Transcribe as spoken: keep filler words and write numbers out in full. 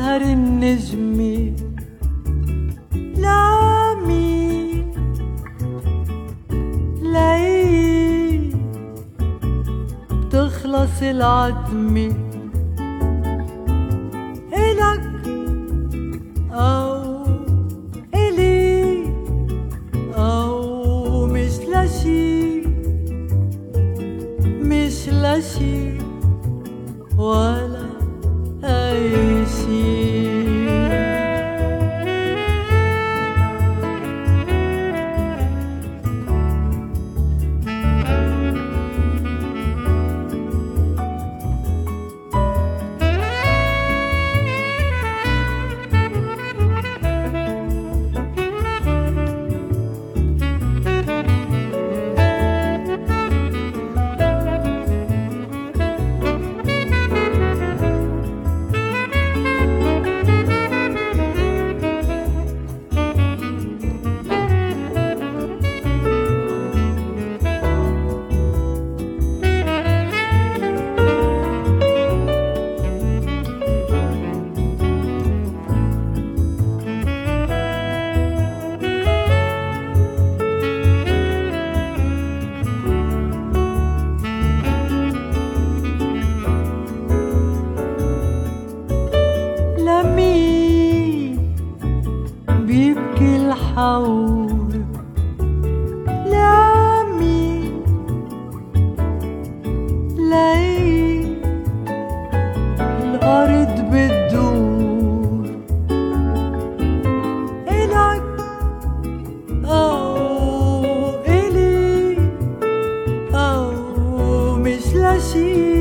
يسهر النجمة لمين لعيد بتخلص العتمة إلك أو إلي أو مش لشي مش لشي ولا أي شي. بيبكي الحور لمين لعيد الأرض بتدور إلك أو إلي أو مش لشي